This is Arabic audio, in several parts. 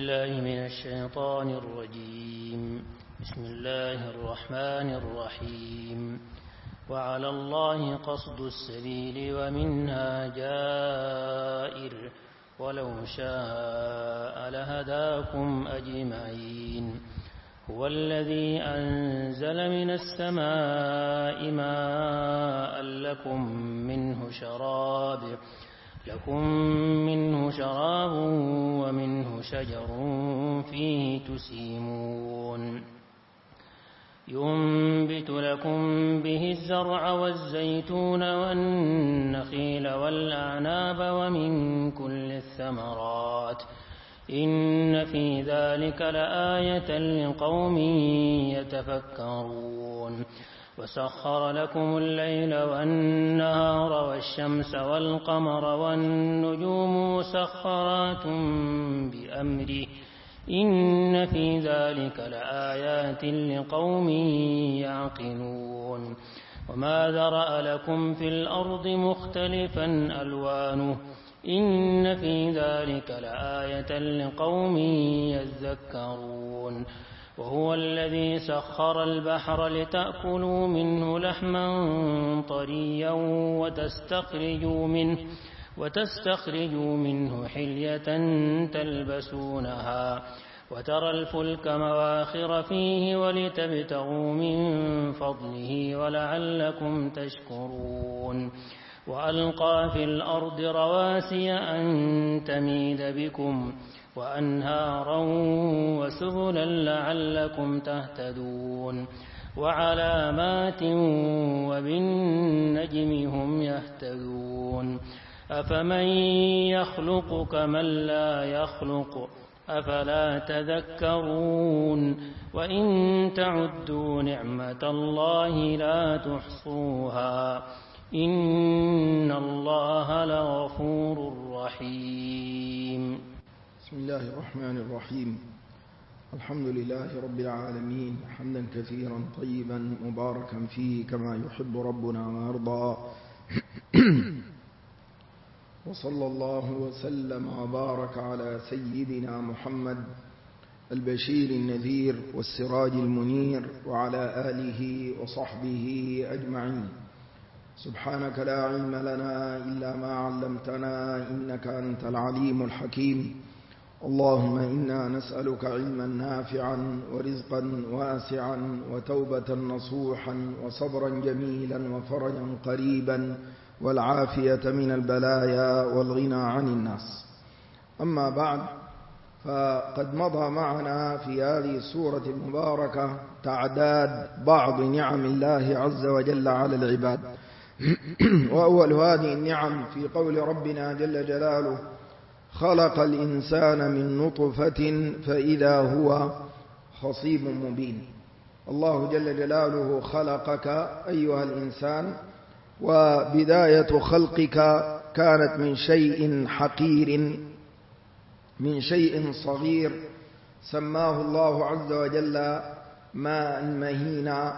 بالله من الشيطان الرجيم. بسم الله الرحمن الرحيم. وعلى الله قصد السبيل ومنها جائر ولو شاء لهداكم أجمعين. هو الذي أنزل من السماء ماء لكم منه شراب ومنه شجر فيه تسيمون. ينبت لكم به الزرع والزيتون والنخيل والأعناب ومن كل الثمرات إن في ذلك لآية لقوم يتفكرون. وسخر لكم الليل والنهار والشمس والقمر والنجوم مسخرات بأمره إن في ذلك لآيات لقوم يعقلون. وما ذرأ لكم في الأرض مختلفا ألوانه إن في ذلك لآية لقوم يذكرون. وهو الذي سخر البحر لتأكلوا منه لحما طريا وتستخرجوا منه حلية تلبسونها وترى الفلك مواخر فيه ولتبتغوا من فضله ولعلكم تشكرون. وألقى في الأرض رواسي أن تميد بكم وأنهارا وسبلا لعلكم تهتدون. وعلامات وبالنجم هم يهتدون. أفمن يخلق كمن لا يخلق أفلا تذكرون. وإن تعدوا نعمة الله لا تحصوها إن الله لغفور رحيم. بسم الله الرحمن الرحيم. الحمد لله رب العالمين حمدا كثيرا طيبا مباركا فيه كما يحب ربنا ويرضى. وصلى الله وسلم وبارك على سيدنا محمد البشير النذير والسراج المنير وعلى آله وصحبه أجمعين. سبحانك لا علم لنا إلا ما علمتنا إنك أنت العليم الحكيم. اللهم إنا نسألك علما نافعا ورزقا واسعا وتوبة نصوحا وصبرا جميلا وفرجا قريبا والعافية من البلايا والغنى عن الناس. أما بعد، فقد مضى معنا في هذه السورة المباركة تعداد بعض نعم الله عز وجل على العباد. وأول هذه النعم في قول ربنا جل جلاله: خلق الإنسان من نطفة فإذا هو خصيم مبين. الله جل جلاله خلقك أيها الإنسان، وبداية خلقك كانت من شيء حقير، من شيء صغير سماه الله عز وجل ماء مهينا،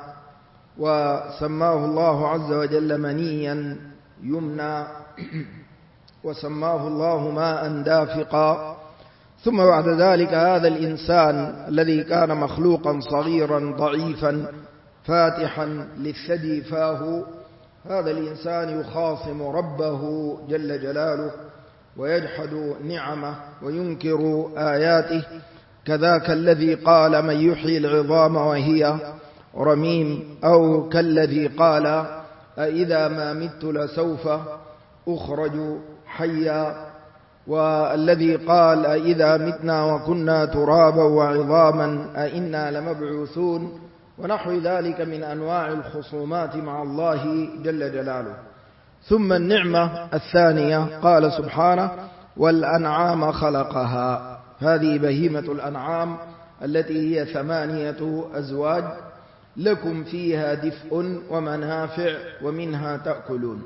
وسماه الله عز وجل منيا يمنى، وسماه الله ماء دافقا. ثم بعد ذلك هذا الإنسان الذي كان مخلوقا صغيرا ضعيفا فاتحا للثدي فاه، هذا الإنسان يخاصم ربه جل جلاله ويجحد نعمه وينكر آياته. كذاك الذي قال: من يحيي العظام وهي رميم، أو كالذي قال: أإذا ما مت لسوف أخرج حيا، والذي قال: أإذا متنا وكنا ترابا وعظاما أإنا لمبعوثون، ونحو ذلك من أنواع الخصومات مع الله جل جلاله. ثم النعمة الثانية قال سبحانه: والأنعام خلقها. هذه بهيمة الأنعام التي هي 8 أزواج، لكم فيها دفء ومنافع ومنها تأكلون،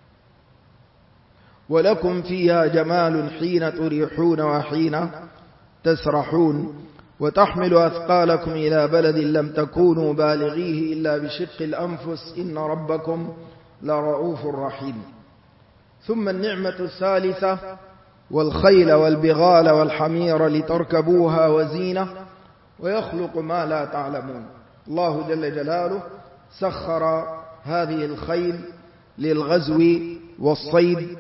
ولكم فيها جمال حين تريحون وحين تسرحون، وتحمل أثقالكم إلى بلد لم تكونوا بالغيه إلا بشق الأنفس إن ربكم لرؤوف رحيم. ثم النعمة الثالثة والخيل والبغال والحمير لتركبوها وزينة ويخلق ما لا تعلمون. الله جل جلاله سخر هذه الخيل للغزو والصيد،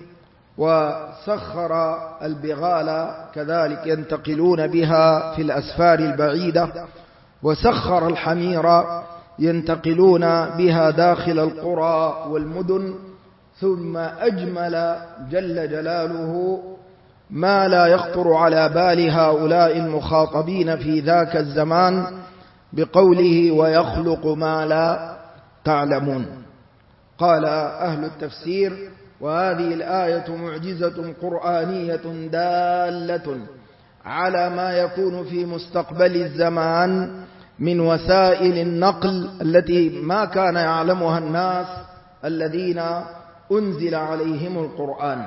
وسخر البغال كذلك ينتقلون بها في الأسفار البعيدة، وسخر الحمير ينتقلون بها داخل القرى والمدن. ثم أجمل جل جلاله ما لا يخطر على بال هؤلاء المخاطبين في ذاك الزمان بقوله ويخلق ما لا تعلمون. قال أهل التفسير: وهذه الآية معجزة قرآنية دالة على ما يكون في مستقبل الزمان من وسائل النقل التي ما كان يعلمها الناس الذين أنزل عليهم القرآن.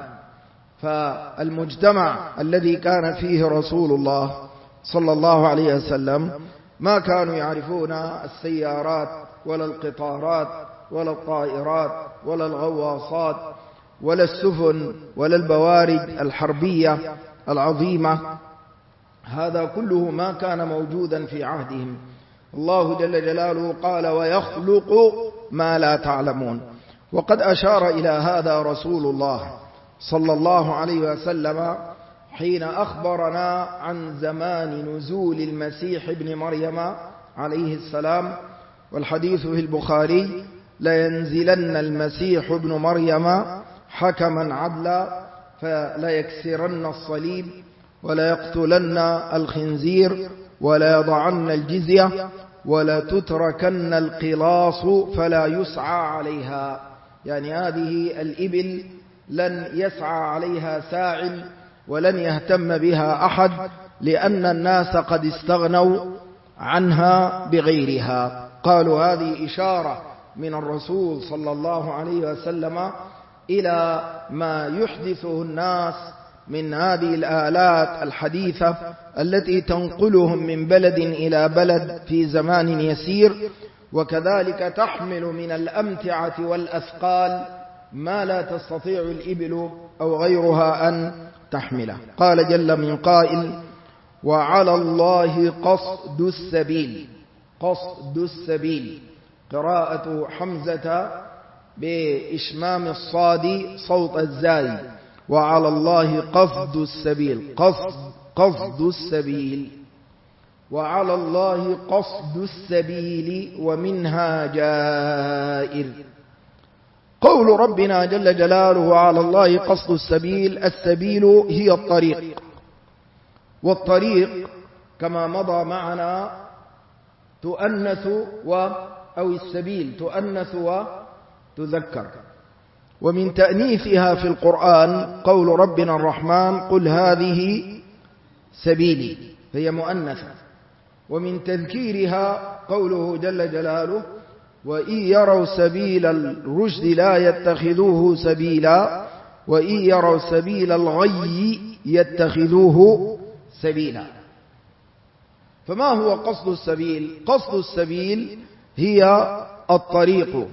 فالمجتمع الذي كان فيه رسول الله صلى الله عليه وسلم ما كانوا يعرفون السيارات ولا القطارات ولا الطائرات ولا الغواصات ولا السفن ولا البوارج الحربية العظيمة. هذا كله ما كان موجودا في عهدهم. الله جل جلاله قال ويخلق ما لا تعلمون. وقد أشار إلى هذا رسول الله صلى الله عليه وسلم حين أخبرنا عن زمان نزول المسيح ابن مريم عليه السلام، والحديث في البخاري: لينزلن المسيح ابن مريم حكما عدلا فليكسرن الصليب وليقتلن الخنزير وليضعن الجزية ولتتركن القلاص فلا يسعى عليها. يعني هذه الإبل لن يسعى عليها ساعٍ ولن يهتم بها أحد، لأن الناس قد استغنوا عنها بغيرها. قالوا هذه إشارة من الرسول صلى الله عليه وسلم إلى ما يحدثه الناس من هذه الآلات الحديثة التي تنقلهم من بلد إلى بلد في زمان يسير، وكذلك تحمل من الأمتعة والأثقال ما لا تستطيع الإبل أو غيرها أن تحمله. قال جل من قائل: وعلى الله قصد السبيل. قصد السبيل قراءة حمزة بإشمام الصاد صوت الزاي. وعلى الله قصد السبيل، قصد السبيل. وعلى الله قصد السبيل ومنها جائر. قول ربنا جل جلاله على الله قصد السبيل، السبيل هي الطريق، والطريق كما مضى معنا تؤنث أو السبيل تؤنث وتذكر. ومن تأنيثها في القرآن قول ربنا الرحمن: قل هذه سبيلي، هي مؤنثة. ومن تذكيرها قوله جل جلاله: وإن يروا سبيل الرشد لا يتخذوه سبيلا وإن يروا سبيل الغي يتخذوه سبيلا. فما هو قصد السبيل؟ قصد السبيل هي الطريق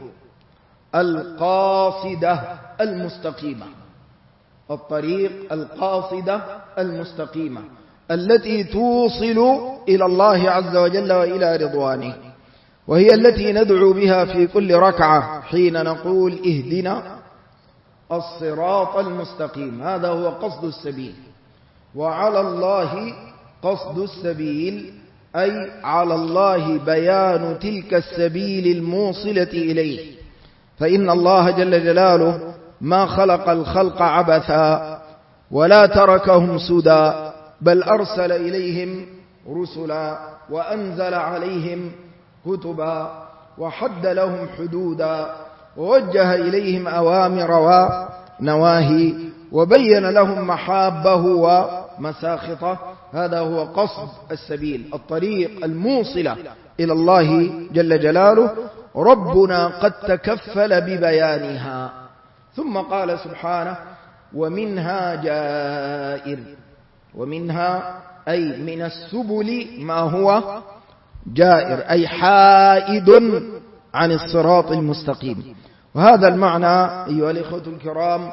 القاصدة المستقيمة، الطريق القاصدة المستقيمة التي توصل إلى الله عز وجل وإلى رضوانه، وهي التي ندعو بها في كل ركعة حين نقول اهدنا الصراط المستقيم. هذا هو قصد السبيل. وعلى الله قصد السبيل أي على الله بيان تلك السبيل الموصلة إليه، فإن الله جل جلاله ما خلق الخلق عبثا ولا تركهم سدى، بل أرسل إليهم رسلا وأنزل عليهم كتبا وحد لهم حدودا ووجه إليهم أوامر ونواهي وبين لهم محابه ومساخطه. هذا هو قصد السبيل، الطريق الموصلة إلى الله جل جلاله. ربنا قد تكفل ببيانها. ثم قال سبحانه: ومنها جائر. ومنها أي من السبل ما هو جائر، أي حائد عن الصراط المستقيم. وهذا المعنى أيها الإخوة الكرام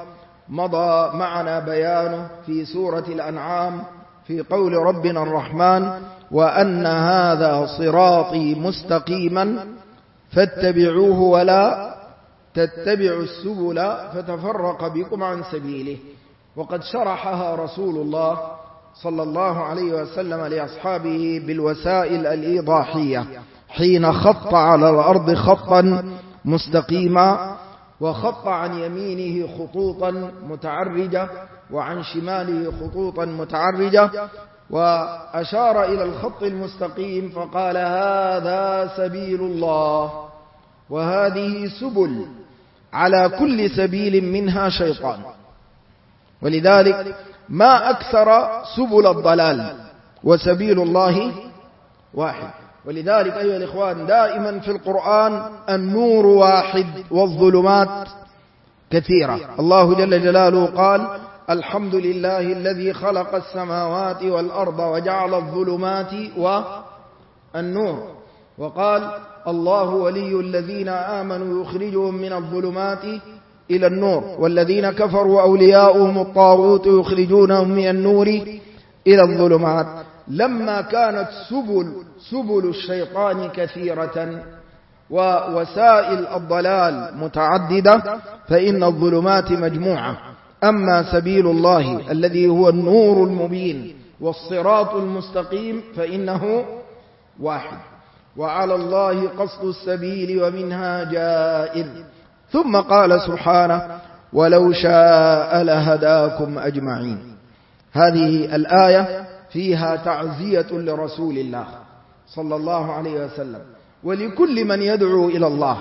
مضى معنا بيانه في سورة الأنعام في قول ربنا الرحمن وأن هذا صراطي مستقيما فاتبعوه ولا تتبعوا السبل فتفرق بكم عن سبيله. وقد شرحها رسول الله صلى الله عليه وسلم لأصحابه بالوسائل الإيضاحية حين خط على الأرض خطا مستقيما وخط عن يمينه خطوطا متعرجة وعن شماله خطوطا متعرجة وأشار إلى الخط المستقيم فقال هذا سبيل الله وهذه سبل على كل سبيل منها شيطان. ولذلك ما أكثر سبل الضلال وسبيل الله واحد. ولذلك أيها الإخوان دائما في القرآن النور واحد والظلمات كثيرة. الله جل جلاله قال الحمد لله الذي خلق السماوات والأرض وجعل الظلمات والنور. وقال الله ولي الذين آمنوا يخرجهم من الظلمات إلى النور والذين كفروا أولياؤهم الطاغوت يخرجونهم من النور إلى الظلمات. لما كانت سبل الشيطان كثيرة ووسائل الضلال متعددة فإن الظلمات مجموعة. أما سبيل الله الذي هو النور المبين والصراط المستقيم فإنه واحد. وعلى الله قصد السبيل ومنها جائر. ثم قال سبحانه ولو شاء لهداكم أجمعين. هذه الآية فيها تعزية لرسول الله صلى الله عليه وسلم ولكل من يدعو إلى الله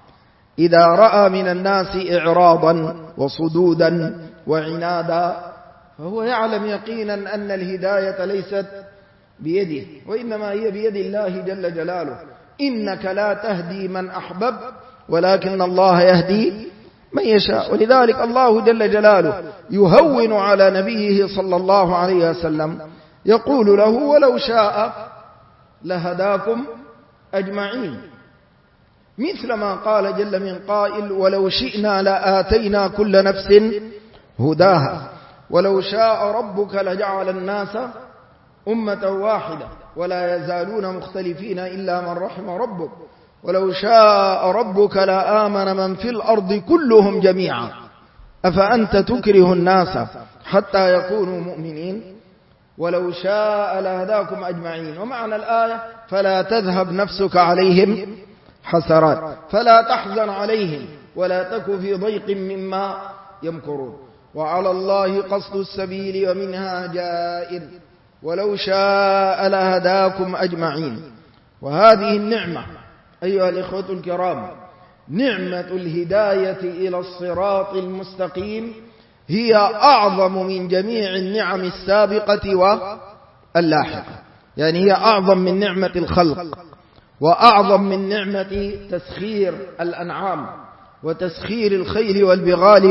إذا رأى من الناس إعراضا وصدودا وعنادا فهو يعلم يقينا أن الهداية ليست بيده وإنما هي بيد الله جل جلاله. إنك لا تهدي من أحبب ولكن الله يهدي من يشاء. ولذلك الله جل جلاله يهون على نبيه صلى الله عليه وسلم يقول له ولو شاء لهداكم أجمعين مثل ما قال جل من قائل ولو شئنا لآتينا كل نفس هداها ولو شاء ربك لجعل الناس أمة واحدة ولا يزالون مختلفين إلا من رحم ربك ولو شاء ربك لآمن من في الأرض كلهم جميعا أفأنت تكره الناس حتى يكونوا مؤمنين ولو شاء لهداكم أجمعين. ومعنى الآية فلا تذهب نفسك عليهم حسرات فلا تحزن عليهم ولا تك في ضيق مما يمكرون. وعلى الله قصد السبيل ومنها جائر ولو شاء لهداكم أجمعين. وهذه النعمة أيها الإخوة الكرام نعمة الهداية إلى الصراط المستقيم هي أعظم من جميع النعم السابقة واللاحقة. يعني هي أعظم من نعمة الخلق وأعظم من نعمة تسخير الأنعام وتسخير الخيل والبغال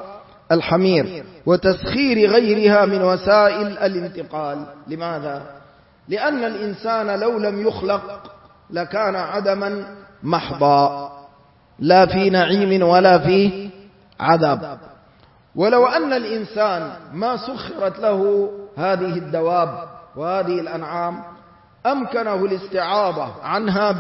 والحمير وتسخير غيرها من وسائل الانتقال. لماذا؟ لأن الإنسان لو لم يخلق لكان عدما محضا لا في نعيم ولا في عذاب. ولو أن الإنسان ما سخرت له هذه الدواب وهذه الأنعام أمكنه الاستعاضة عنها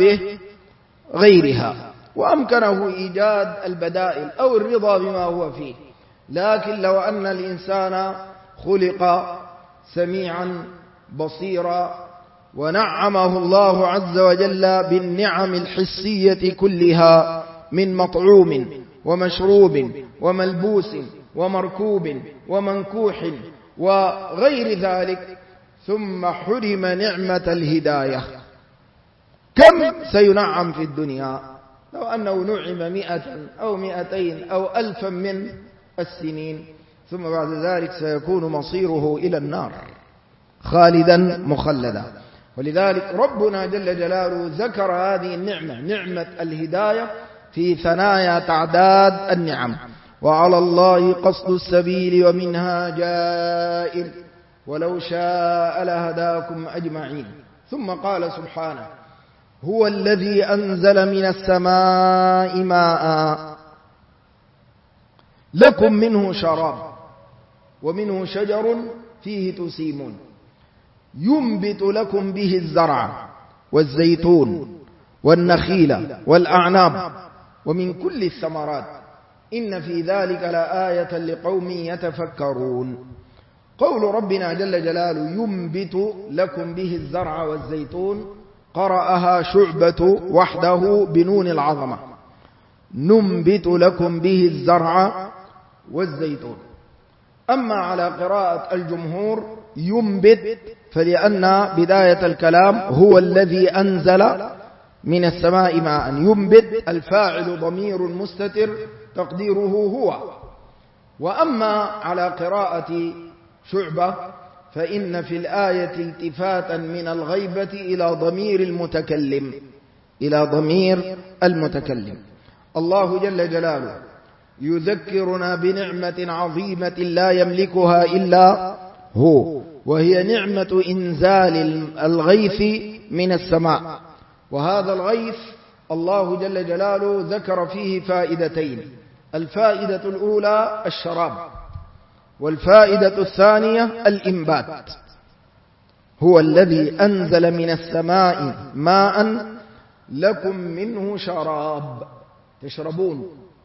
بغيرها وأمكنه إيجاد البدائل أو الرضا بما هو فيه. لكن لو أن الإنسان خلق سميعا بصيرا ونعمه الله عز وجل بالنعم الحسية كلها من مطعوم ومشروب وملبوس ومركوب ومنكوح وغير ذلك ثم حرم نعمة الهداية كم سينعم في الدنيا لو أنه نعم 100 أو 200 أو 1000 من السنين ثم بعد ذلك سيكون مصيره إلى النار خالدا مخلدا. ولذلك ربنا جل جلاله ذكر هذه النعمة نعمة الهداية في ثنايا تعداد النعم. وعلى الله قصد السبيل ومنها جائر ولو شاء لهداكم أجمعين. ثم قال سبحانه هو الذي أنزل من السماء ماء لكم منه شراب ومنه شجر فيه تسيمون ينبت لكم به الزرع والزيتون والنخيل والأعناب ومن كل الثمرات إن في ذلك لآية لقوم يتفكرون. قول ربنا جل جلاله ينبت لكم به الزرع والزيتون قرأها شعبة وحده بنون العظمة، ننبت لكم به الزرع والزيتون. أما على قراءة الجمهور ينبت، فلأن بداية الكلام هو الذي أنزل من السماء ماء. ينبت الفاعل ضمير مستتر تقديره هو. وأما على قراءة شعبة فإن في الآية التفاتا من الغيبة إلى ضمير المتكلم. الله جل جلاله يذكرنا بنعمة عظيمة لا يملكها إلا هو، وهي نعمة إنزال الغيث من السماء. وهذا الغيث الله جل جلاله ذكر فيه فائدتين: الفائدة الأولى الشراب، والفائدة الثانية الإنبات. هو الذي أنزل من السماء ماء لكم منه شراب تشربون.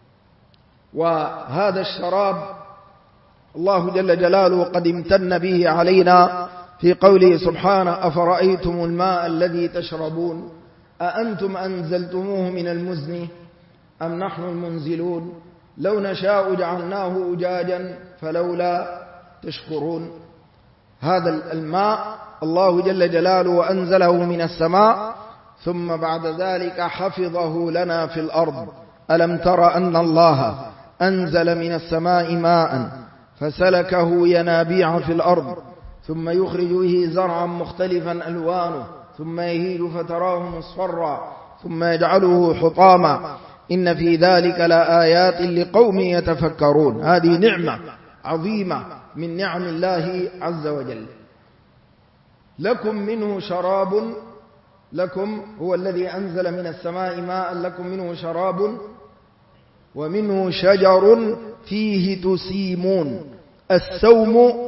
وهذا الشراب الله جل جلاله قد امتن به علينا في قوله سبحانه: أفرأيتم الماء الذي تشربون أأنتم أنزلتموه من المزن أم نحن المنزلون لو نشاء جعلناه أجاجا فلولا تشكرون. هذا الماء الله جل جلاله أنزله من السماء، ثم بعد ذلك حفظه لنا في الأرض. ألم تر أن الله أنزل من السماء ماء فسلكه ينابيع في الأرض ثم يخرج به زرعا مختلفا ألوانه ثم يهيج فتراه مصفرا ثم يجعله حطاما إن في ذلك لآيات لقوم يتفكرون. هذه نعمة عظيمة من نعم الله عز وجل. لكم منه شراب، لكم هو الذي أنزل من السماء ماء لكم منه شراب ومنه شجر فيه تسيمون. السوم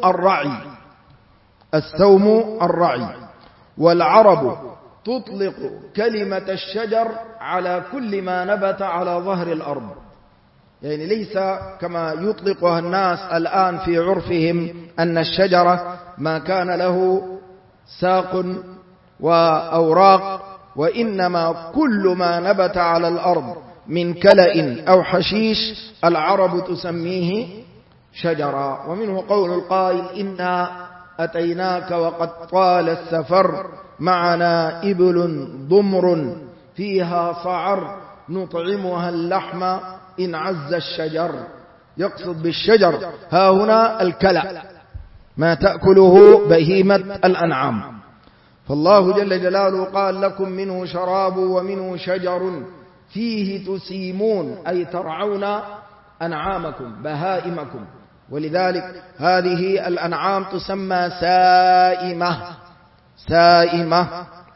الرعي. والعرب تطلق كلمة الشجر على كل ما نبت على ظهر الأرض، يعني ليس كما يطلقها الناس الآن في عرفهم أن الشجرة ما كان له ساق وأوراق، وإنما كل ما نبت على الأرض من كلأ أو حشيش العرب تسميه شجرا. ومنه قول القائل: إنا أتيناك وقد طال السفر معنا إبل ضمر فيها صعر نطعمها اللحم إن عز الشجر. يقصد بالشجر ها هنا الكلأ، ما تأكله بهيمة الأنعام. فالله جل جلاله قال: لكم منه شراب ومنه شجر فيه تسيمون، أي ترعون أنعامكم بهائمكم. ولذلك هذه الأنعام تسمى سائمة.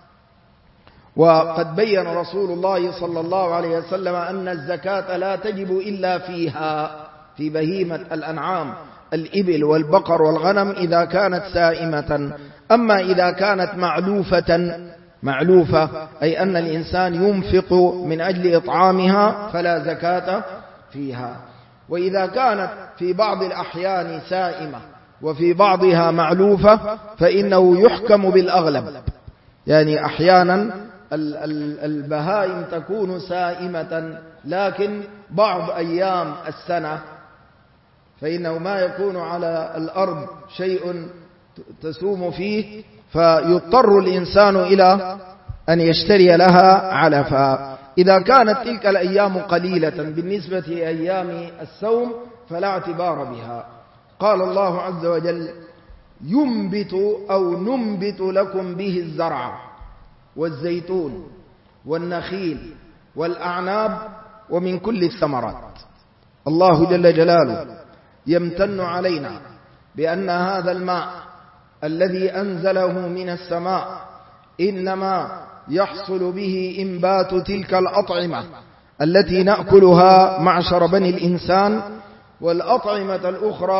وقد بين رسول الله صلى الله عليه وسلم أن الزكاة لا تجب إلا فيها، في بهيمة الأنعام الإبل والبقر والغنم إذا كانت سائمة. أما إذا كانت معلوفة أي أن الإنسان ينفق من أجل إطعامها فلا زكاة فيها. وإذا كانت في بعض الأحيان سائمة وفي بعضها معلوفة فإنه يحكم بالأغلب، يعني أحيانا البهائم تكون سائمة لكن بعض أيام السنة فإنه ما يكون على الأرض شيء تسوم فيه فيضطر الإنسان إلى أن يشتري لها علفا. إذا كانت تلك الأيام قليلة بالنسبة لأيام السوم فلا اعتبار بها. قال الله عز وجل: ينبت أو ننبت لكم به الزرع والزيتون والنخيل والأعناب ومن كل الثمرات. الله جل جلاله يمتن علينا بأن هذا الماء الذي أنزله من السماء إنما يحصل به إنبات تلك الأطعمة التي نأكلها معشر بني الإنسان، والأطعمة الأخرى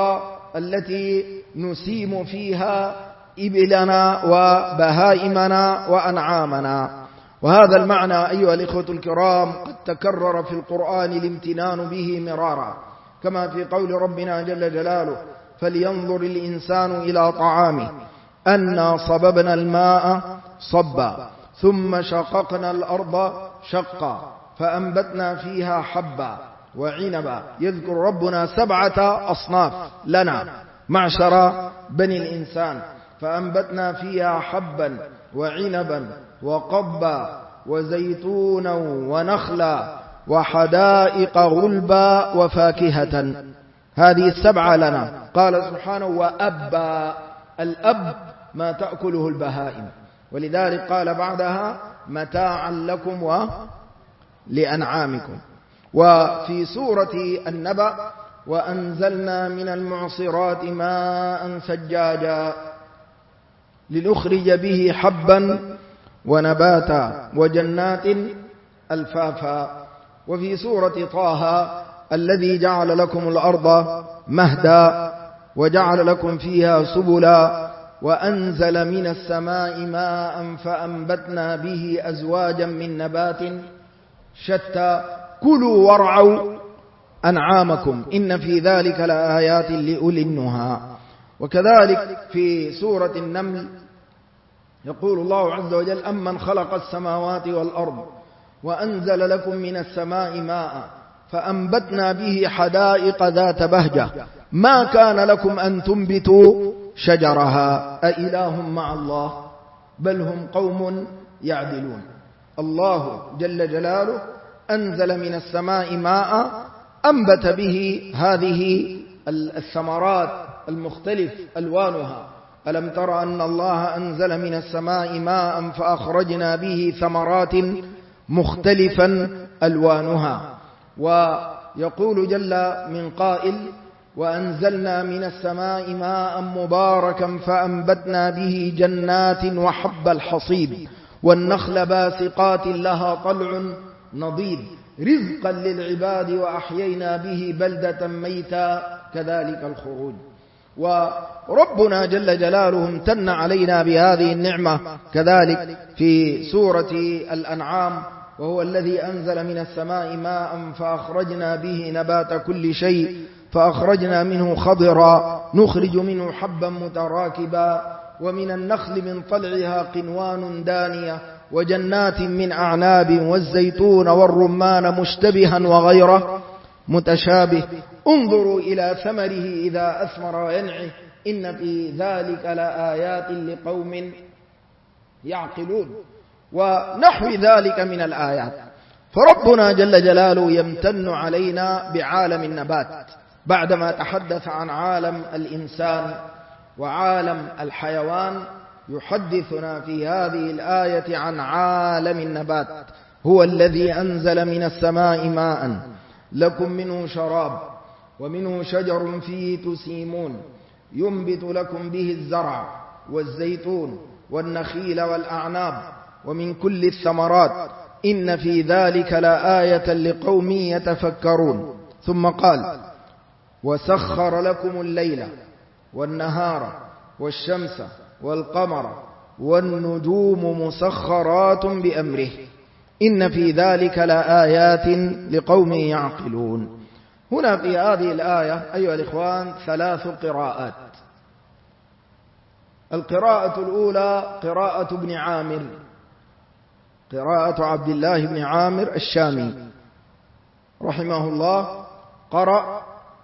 التي نسيم فيها إبلنا وبهائمنا وأنعامنا. وهذا المعنى أيها الإخوة الكرام قد تكرر في القرآن الامتنان به مرارا، كما في قول ربنا جل جلاله: فلينظر الإنسان إلى طعامه أنا صببنا الماء صبا ثم شققنا الأرض شقا فأنبتنا فيها حبا وعنبا. يذكر ربنا 7 أصناف لنا معشر بني الإنسان: فأنبتنا فيها حبا وعنبا وقبا وزيتونا ونخلا وحدائق غلبا وفاكهة. هذه 7 لنا. قال سبحانه: وأبا. الأب ما تأكله البهائم، ولذلك قال بعدها: متاعا لكم ولأنعامكم. وفي سورة النبأ: وأنزلنا من المعصرات ماء ثجاجا لنخرج به حبا ونباتا وجنات ألفافا. وفي سورة طه: الذي جعل لكم الأرض مهدا وجعل لكم فيها سبلا وأنزل من السماء ماء فأنبتنا به أزواجا من نبات شتى كلوا وارعوا أنعامكم إن في ذلك لآيات لأولي النهى. وكذلك في سورة النمل يقول الله عز وجل: أمن خلق السماوات والأرض وأنزل لكم من السماء ماء فأنبتنا به حدائق ذات بهجة ما كان لكم أن تنبتوا شجرها أإله مع الله بل هم قوم يعدلون. الله جل جلاله أنزل من السماء ماء أنبت به هذه الثمرات المختلف ألوانها. ألم تر أن الله أنزل من السماء ماء فأخرجنا به ثمرات مختلفا ألوانها. ويقول جل من قائل: وأنزلنا من السماء ماء مباركا فأنبتنا به جنات وحب الحصيد والنخل باسقات لها طلع نضيد رزقا للعباد وأحيينا به بلدة ميتا كذلك الخروج. وربنا جل جلاله امتن علينا بهذه النعمة كذلك في سورة الأنعام: وهو الذي أنزل من السماء ماء فأخرجنا به نبات كل شيء فأخرجنا منه خضرا نخرج منه حبا متراكبا ومن النخل من طلعها قنوان دانية وجنات من أعناب والزيتون والرمان مشتبها وغيره متشابه انظروا إلى ثمره إذا أثمر وينعه إن في ذلك لآيات لقوم يعقلون. ونحو ذلك من الآيات. فربنا جل جلاله يمتن علينا بعالم النبات بعدما تحدث عن عالم الإنسان وعالم الحيوان. يحدثنا في هذه الآية عن عالم النبات: هو الذي أنزل من السماء ماء لكم منه شراب ومنه شجر فيه تسيمون ينبت لكم به الزرع والزيتون والنخيل والأعناب ومن كل الثمرات إن في ذلك لآية لقوم يتفكرون. ثم قال: وسخر لكم الليل والنهار والشمس والقمر والنجوم مسخرات بأمره إن في ذلك لآيات لقوم يعقلون. هنا في هذه الآية أيها الإخوان 3 قراءات. القراءة الأولى قراءة ابن عامر، قراءة عبد الله بن عامر الشامي رحمه الله، قرأ: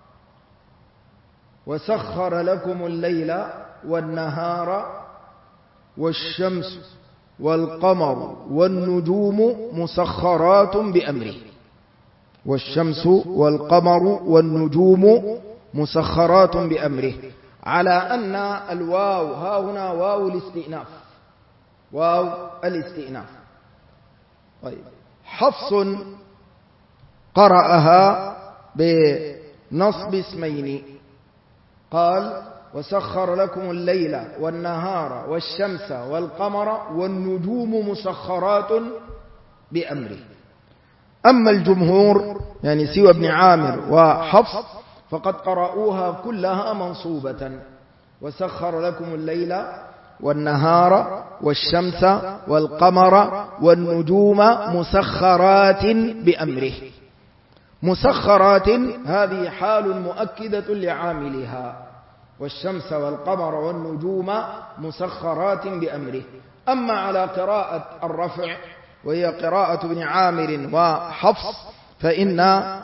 وسخر لكم الليل والنهار والشمس والقمر والنجوم مسخرات بأمره. والشمس والقمر والنجوم مسخرات بأمره، على أن الواو ها هنا واو الاستئناف، واو الاستئناف. طيب، حفص قرأها بنصب اسمين، قال: وسخر لكم الليل والنهار والشمس والقمر والنجوم مسخرات بأمره. أما الجمهور يعني سوى ابن عامر وحفص فقد قرأوها كلها منصوبة. وسخر لكم الليل والنهار والشمس والقمر والنجوم مسخرات بأمره. مسخرات هذه حال مؤكدة لعاملها، والشمس والقمر والنجوم مسخرات بأمره. أما على قراءة الرفع وهي قراءة ابن عامر وحفص فإن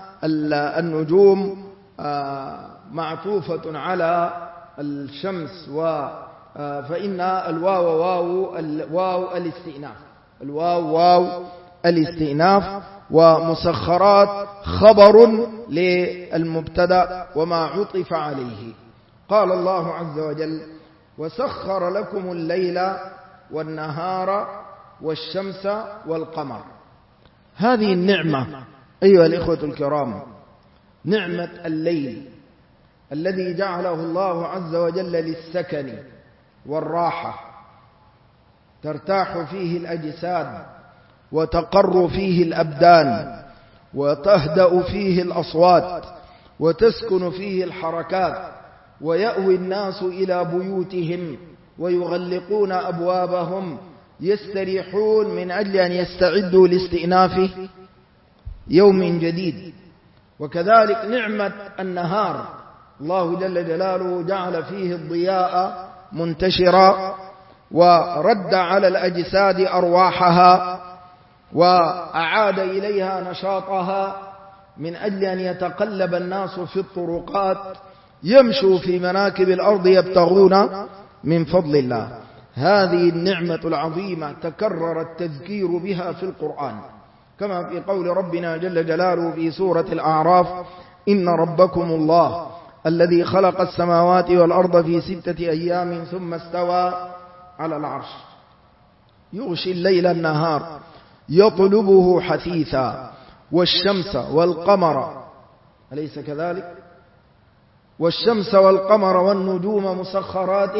النجوم معطوفة على الشمس، فإن الواو واو الاستئناف، الواو واو الاستئناف، ومسخرات خبر للمبتدأ وما عطف عليه. قال الله عز وجل: وسخر لكم الليل والنهار والشمس والقمر. هذه النعمة أيها الإخوة الكرام، نعمة الليل الذي جعله الله عز وجل للسكن والراحة، ترتاح فيه الأجساد وتقر فيه الأبدان وتهدأ فيه الأصوات وتسكن فيه الحركات، ويأوي الناس إلى بيوتهم ويغلقون أبوابهم يستريحون من أجل أن يستعدوا لاستئناف يوم جديد. وكذلك نعمة النهار، الله جل جلاله جعل فيه الضياء منتشرا ورد على الأجساد أرواحها وأعاد إليها نشاطها من أجل أن يتقلب الناس في الطرقات يمشوا في مناكب الأرض يبتغون من فضل الله. هذه النعمة العظيمة تكرر التذكير بها في القرآن، كما في قول ربنا جل جلاله في سورة الأعراف: إن ربكم الله الذي خلق السماوات والأرض في 6 أيام ثم استوى على العرش يغشي الليل النهار يطلبه حثيثا والشمس والقمر، أليس كذلك؟ والشمس والقمر والنجوم مسخرات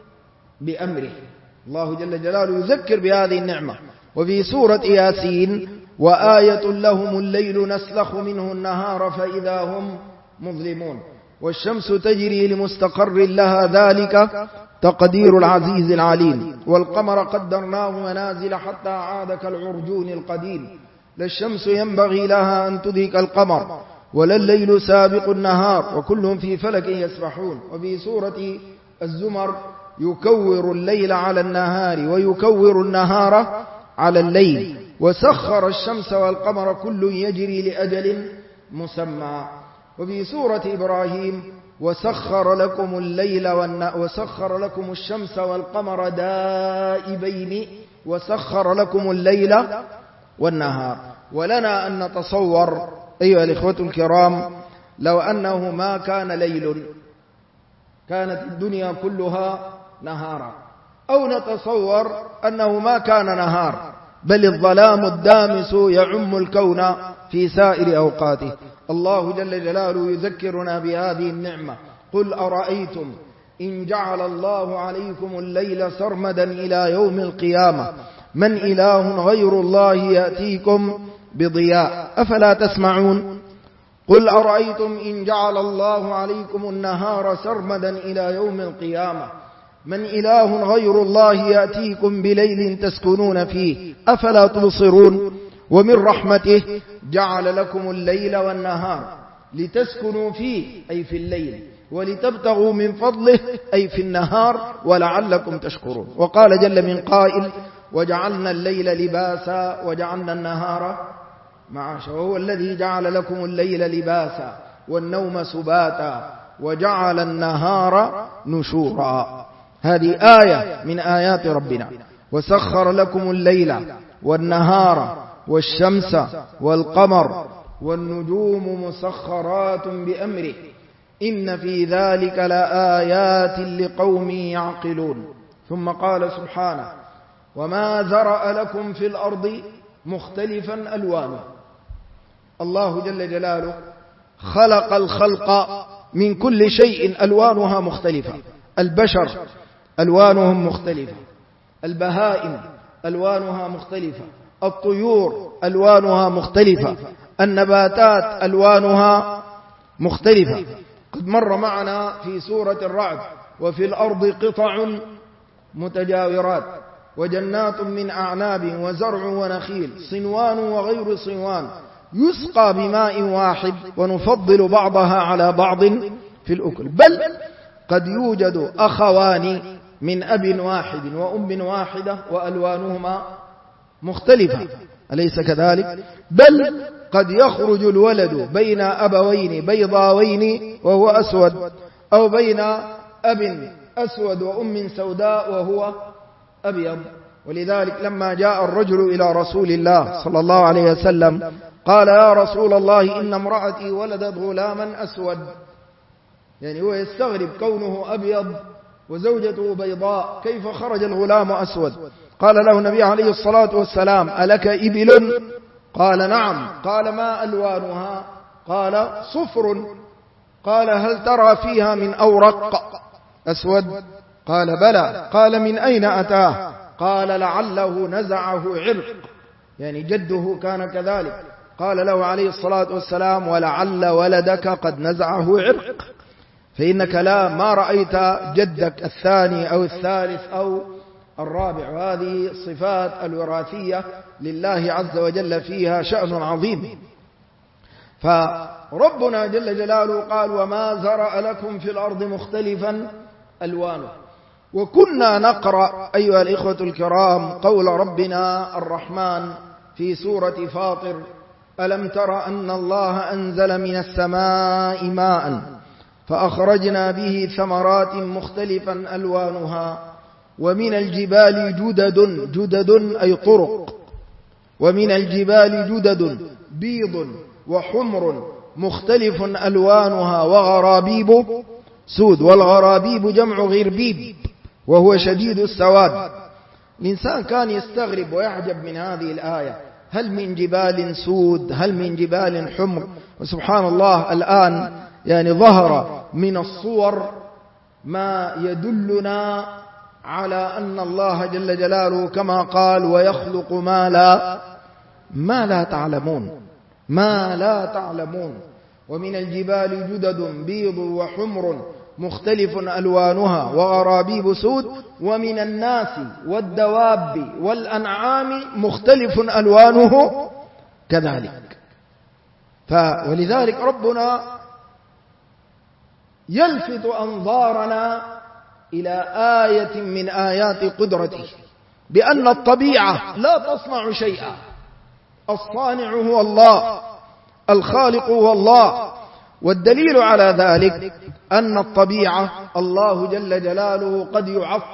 بأمره. الله جل جلاله يذكر بهذه النعمة. وفي سورة ياسين: وآية لهم الليل نسلخ منه النهار فإذا هم مظلمون والشمس تجري لمستقر لها ذلك تقدير العزيز العليم والقمر قدرناه منازل حتى عاد كالعرجون القديم لا الشمس ينبغي لها أن تدرك القمر ولا الليل سابق النهار وكلهم في فلك يسبحون. وفي سورة الزمر: يكور الليل على النهار ويكور النهار على الليل وسخر الشمس والقمر كل يجري لأجل مسمى. وفي سورة إبراهيم: وسخر لكم الليل وسخر لكم الشمس والقمر دائبين وسخر لكم الليل والنهار. ولنا أن نتصور أيها الإخوة الكرام لو أنه ما كان ليل كانت الدنيا كلها نهارا، أو نتصور أنه ما كان نهار بل الظلام الدامس يعم الكون في سائر أوقاته. الله جل جلاله يذكرنا بهذه النعمة: قل أرأيتم إن جعل الله عليكم الليل سرمدا إلى يوم القيامة من إله غير الله يأتيكم بضياء أفلا تسمعون. قل أرأيتم إن جعل الله عليكم النهار سرمدا إلى يوم القيامة من إله غير الله يأتيكم بليل تسكنون فيه أفلا تبصرون. ومن رحمته جعل لكم الليل والنهار لتسكنوا فيه أي في الليل ولتبتغوا من فضله أي في النهار ولعلكم تشكرون. وقال جل من قائل: وجعلنا الليل لباسا وجعلنا النهار معاشا وهو الذي جعل لكم الليل لباسا والنوم سباتا وجعل النهار نشورا. هذه آية من آيات ربنا. وسخر لكم الليل والنهار والشمس والقمر والنجوم مسخرات بأمره إن في ذلك لآيات لقوم يعقلون. ثم قال سبحانه: وما ذرأ لكم في الأرض مختلفا ألوانه. الله جل جلاله خلق الخلق من كل شيء ألوانها مختلفة. البشر ألوانهم مختلفة، البهائم ألوانها مختلفة، الطيور ألوانها مختلفة، النباتات ألوانها مختلفة. وقد مر معنا في سورة الرعد وفي الأرض قطع متجاورات وجنات من أعناب وزرع ونخيل صنوان وغير صنوان يسقى بماء واحد ونفضل بعضها على بعض في الأكل بل قد يوجد أخوان من أب واحد وأم واحدة وألوانهما مختلفة أليس كذلك؟ بل قد يخرج الولد بين أبوين بيضاوين وهو أسود أو بين أب أسود وأم سوداء وهو أبيض. ولذلك لما جاء الرجل إلى رسول الله صلى الله عليه وسلم قال يا رسول الله إن امرأتي ولدت غلاما أسود، يعني هو يستغرب كونه أبيض وزوجته بيضاء كيف خرج الغلام أسود؟ قال له النبي عليه الصلاة والسلام ألك إبل؟ قال نعم. قال ما ألوانها؟ قال صفر. قال هل ترى فيها من أورق أسود؟ قال بلى. قال من أين أتاه؟ قال لعله نزعه عرق، يعني جده كان كذلك. قال له عليه الصلاة والسلام ولعل ولدك قد نزعه عرق، فإنك ما رأيت جدك الثاني أو الثالث أو الرابع. وهذه الصفات الوراثية لله عز وجل فيها شأن عظيم. فربنا جل جلاله قال وما زرأ لكم في الأرض مختلفا ألوانه. وكنا نقرأ أيها الإخوة الكرام قول ربنا الرحمن في سورة فاطر ألم تر أن الله أنزل من السماء ماء فأخرجنا به ثمرات مختلفا ألوانها ومن الجبال جدد أي طرق، ومن الجبال جدد بيض وحمر مختلف ألوانها وغرابيب سود. والغرابيب جمع غربيب وهو شديد السواد. الإنسان كان يستغرب ويعجب من هذه الآية، هل من جبال سود هل من جبال حمر؟ وسبحان الله الآن يعني ظهر من الصور ما يدلنا على أن الله جل جلاله كما قال ويخلق ما لا تعلمون. ومن الجبال جدد بيض وحمر مختلف ألوانها وغرابيب سود ومن الناس والدواب والأنعام مختلف ألوانه كذلك. ولذلك ربنا يلفت أنظارنا إلى آية من آيات قدرته بأن الطبيعة لا تصنع شيئا، الصانع هو الله، الخالق هو الله. والدليل على ذلك أن الطبيعة الله جل جلاله قد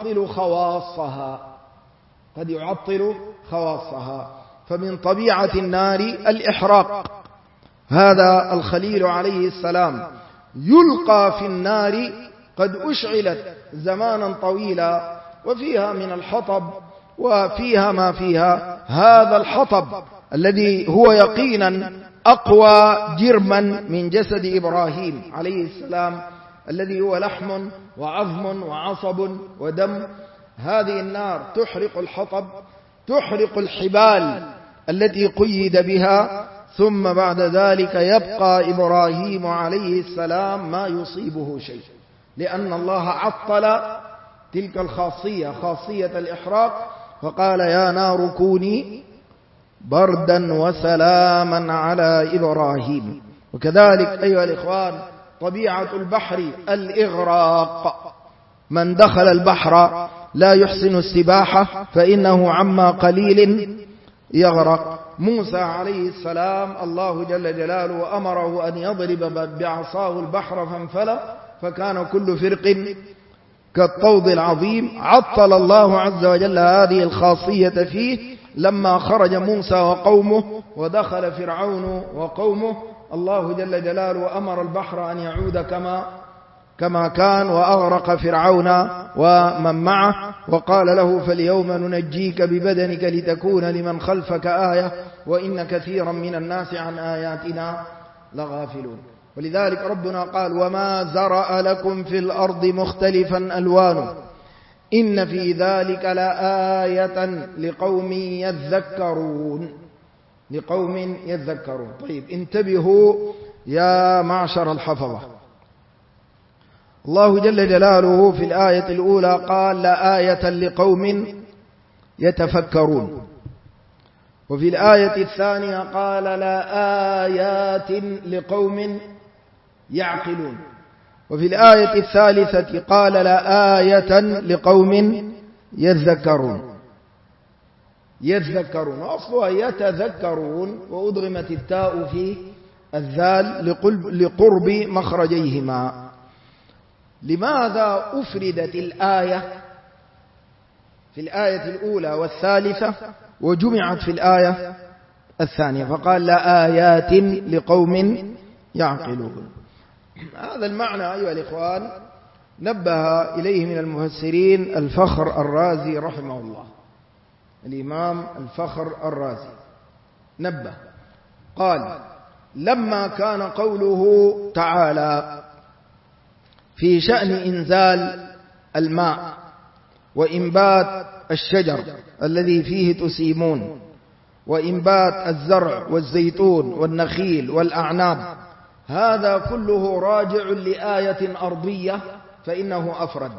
يعطل خواصها. فمن طبيعة النار الإحراق. هذا الخليل عليه السلام يلقى في النار قد أشعلت زمانا طويلا وفيها من الحطب وفيها ما فيها. هذا الحطب الذي هو يقينا أقوى جرما من جسد إبراهيم عليه السلام الذي هو لحم وعظم وعصب ودم، هذه النار تحرق الحطب، تحرق الحبال التي قيد بها، ثم بعد ذلك يبقى إبراهيم عليه السلام ما يصيبه شيء، لأن الله عطل تلك الخاصية، خاصية الإحراق، فقال يا نار كوني بردا وسلاما على إبراهيم. وكذلك أيها الإخوان طبيعة البحر الإغراق. من دخل البحر لا يحسن السباحة فإنه عما قليل يغرق. موسى عليه السلام الله جل جلاله أمره أن يضرب بعصاه البحر فانفلق فكان كل فرق كالطود العظيم. عطل الله عز وجل هذه الخاصية فيه لما خرج موسى وقومه ودخل فرعون وقومه. الله جل جلاله أمر البحر أن يعود كما كان وأغرق فرعون ومن معه، وقال له فاليوم ننجيك ببدنك لتكون لمن خلفك آية وإن كثيرا من الناس عن آياتنا لغافلون. ولذلك ربنا قال وما زرأ لكم في الأرض مختلفا ألوانه إن في ذلك لآية لقوم يذكرون. طيب انتبهوا يا معشر الحفظة، الله جل جلاله في الآية الأولى قال لا آية لقوم يتفكرون، وفي الآية الثانية قال لا آيات لقوم يعقلون، وفي الآية الثالثة قال لا آية لقوم يذكرون وأصلها يتذكرون، وأدغمت التاء في الذال لقرب مخرجيهما. لماذا أفردت الآية في الآية الأولى والثالثة وجمعت في الآية الثانية فقال لا آيات لقوم يعقلون؟ هذا المعنى أيها الإخوان نبه إليه من المفسرين الفخر الرازي رحمه الله. الإمام الفخر الرازي نبه قال لما كان قوله تعالى في شأن إنزال الماء وإنبات الشجر الذي فيه تسيمون وإنبات الزرع والزيتون والنخيل والأعناب، هذا كله راجع لآية أرضية فإنه أفرد.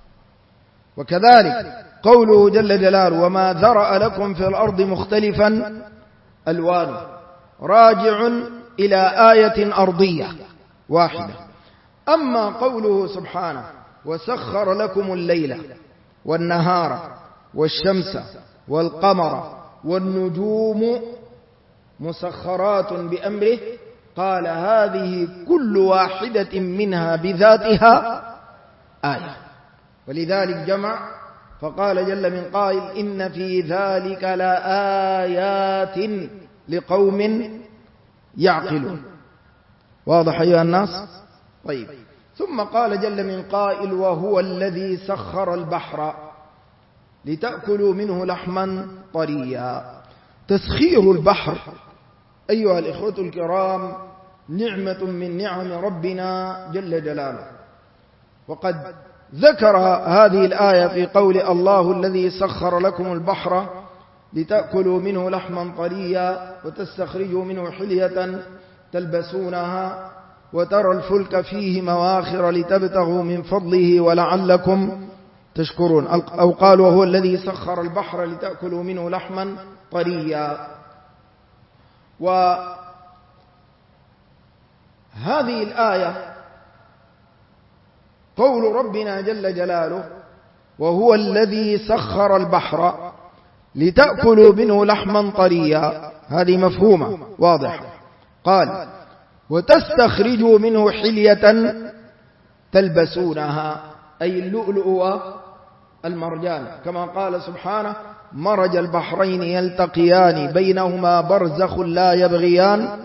وكذلك قوله جل جلاله وما ذرأ لكم في الأرض مختلفا ألوانه راجع إلى آية أرضية واحدة. أما قوله سبحانه وسخر لكم الليل والنهار والشمس والقمر والنجوم مسخرات بأمره، قال هذه كل واحدة منها بذاتها آية. ولذلك جمع فقال جل من قائل إن في ذلك لآيات لقوم يعقلون. واضح أيها الناس؟ طيب، ثم قال جل من قائل وهو الذي سخر البحر لتأكلوا منه لحما طريا. تسخير البحر أيها الإخوة الكرام نعمة من نعم ربنا جل جلاله، وقد ذكر هذه الآية في قول الله الذي سخر لكم البحر لتأكلوا منه لحما طريا وتستخرجوا منه حلية تلبسونها وترى الفلك فيه مواخر لتبتغوا من فضله ولعلكم تشكرون، أو قال وهو الذي سخر البحر لتأكلوا منه لحما طريا. وهذه الآية قول ربنا جل جلاله وهو الذي سخر البحر لتأكلوا منه لحما طريا، هذه مفهومة واضحة. قال وتستخرجوا منه حلية تلبسونها، أي اللؤلؤ والمرجان، كما قال سبحانه مرج البحرين يلتقيان بينهما برزخ لا يبغيان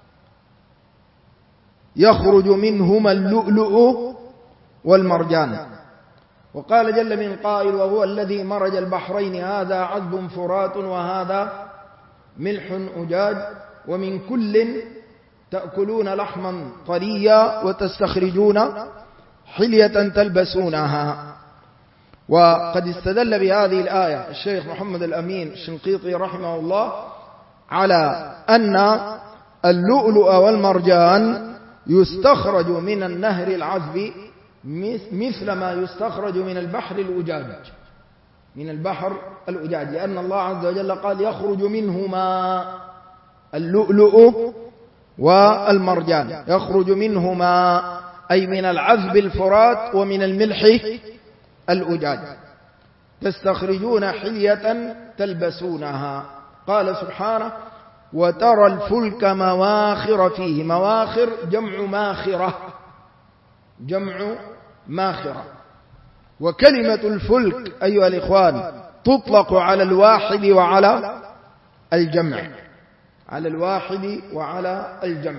يخرج منهما اللؤلؤ والمرجان. وقال جل من قائل وهو الذي مرج البحرين هذا عذب فرات وهذا ملح أجاج ومن كل تأكلون لحما طريا وتستخرجون حلية تلبسونها. وقد استدل بهذه الآية الشيخ محمد الأمين الشنقيطي رحمه الله على أن اللؤلؤ والمرجان يستخرج من النهر العذب مثل ما يستخرج من البحر الأجاج، لأن الله عز وجل قال يخرج منهما اللؤلؤ والمرجان، يخرج منهما أي من العذب الفرات ومن الملح الأجاج، تستخرجون حلية تلبسونها. قال سبحانه وترى الفلك مواخر فيه، مواخر جمع ماخرة. وكلمة الفلك أيها الإخوان تطلق على الواحد وعلى الجمع،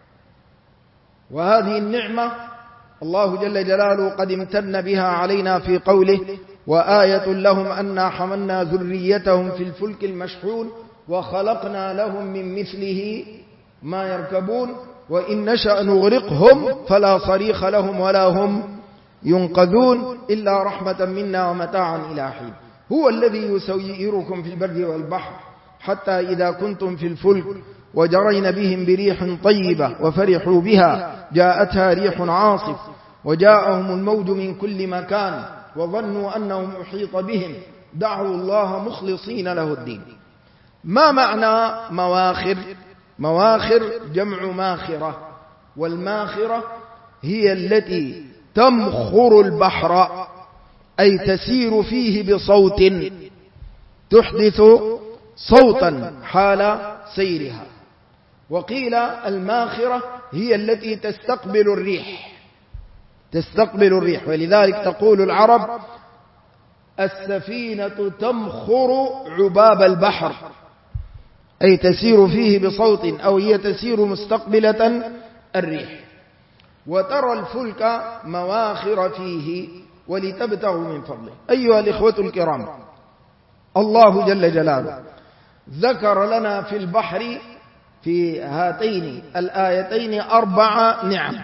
وهذه النعمة الله جل جلاله قد امتن بها علينا في قوله وآية لهم أنا حملنا ذريتهم في الفلك المشحون وخلقنا لهم من مثله ما يركبون وإن نشأ نغرقهم فلا صريخ لهم ولا هم ينقذون إلا رحمة منا ومتاعا إلى حين. هو الذي يسيركم في البر والبحر حتى إذا كنتم في الفلك وجرين بهم بريح طيبة وفرحوا بها جاءتها ريح عاصف وجاءهم الموج من كل مكان وظنوا أنهم أحيط بهم دعوا الله مخلصين له الدين. ما معنى مواخر؟ مواخر جمع ماخرة، والماخرة هي التي تمخر البحر، أي تسير فيه بصوت، تحدث صوتا حال سيرها. وقيل الماخرة هي التي تستقبل الريح، تستقبل الريح، ولذلك تقول العرب السفينة تمخر عباب البحر، أي تسير فيه بصوت، أو هي تسير مستقبلة الريح. وترى الفلك مواخر فيه ولتبتغوا من فضله. أيها الإخوة الكرام، الله جل جلاله ذكر لنا في البحر في هاتين الآيتين 4 نعم،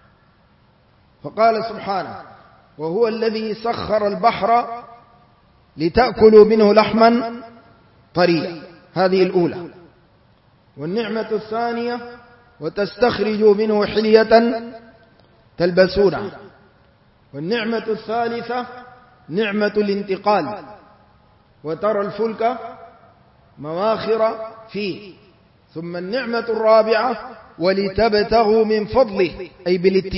فقال سبحانه: وهو الذي سخر البحر لتأكلوا منه لحما طريا، هذه الأولى. والنعمة الثانية: وتستخرجوا منه حلية تلبسونها. والنعمة الثالثة: نعمة الانتقال، وترى الفلك مواخر فيه. ثم النعمة الرابعة: ولتبتغوا من فضله، أي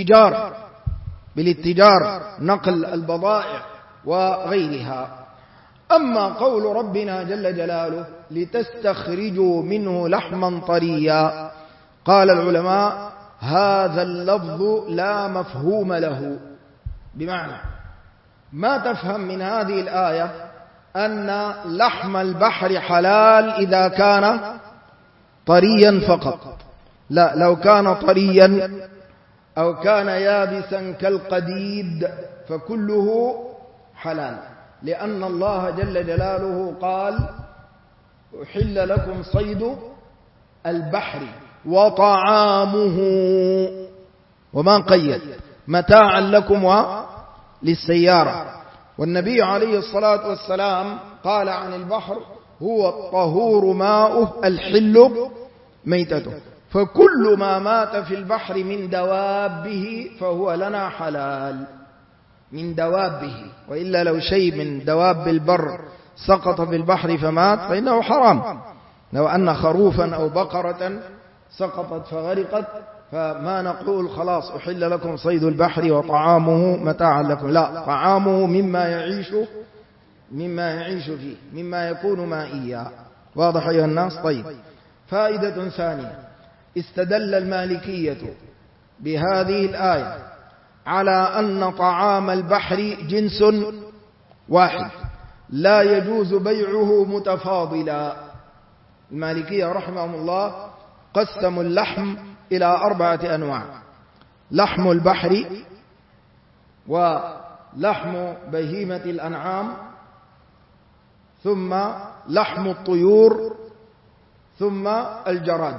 بالاتجار نقل البضائع وغيرها. أما قول ربنا جل جلاله: لتستخرجوا منه لحما طريا، قال العلماء: هذا اللفظ لا مفهوم له، بمعنى ما تفهم من هذه الآية أن لحم البحر حلال إذا كان طريا فقط، لا، لو كان طريا أو كان يابسا كالقديد فكله حلال، لأن الله جل جلاله قال: أحل لكم صيد البحر وطعامه، وما قيد، متاعا لكم وللسيارة. والنبي عليه الصلاة والسلام قال عن البحر: هو الطهور ماؤه الحل ميتته، فكل ما مات في البحر من دوابه فهو لنا حلال، من دوابه. وإلا لو شيء من دواب البر سقط في البحر فمات فإنه حرام. لو أن خروفا أو بقرة سقطت فغرقت فما نقول خلاص أحل لكم صيد البحر وطعامه متاعا لكم، لا، طعامه مما يعيش فيه، مما يكون مائيا. واضح أيها الناس؟ طيب، فائدة ثانية: استدل المالكية بهذه الآية على أن طعام البحر جنس واحد لا يجوز بيعه متفاضلا. المالكية رحمهم الله قسموا اللحم إلى 4 أنواع: لحم البحر، ولحم بهيمة الأنعام، ثم لحم الطيور، ثم الجراد.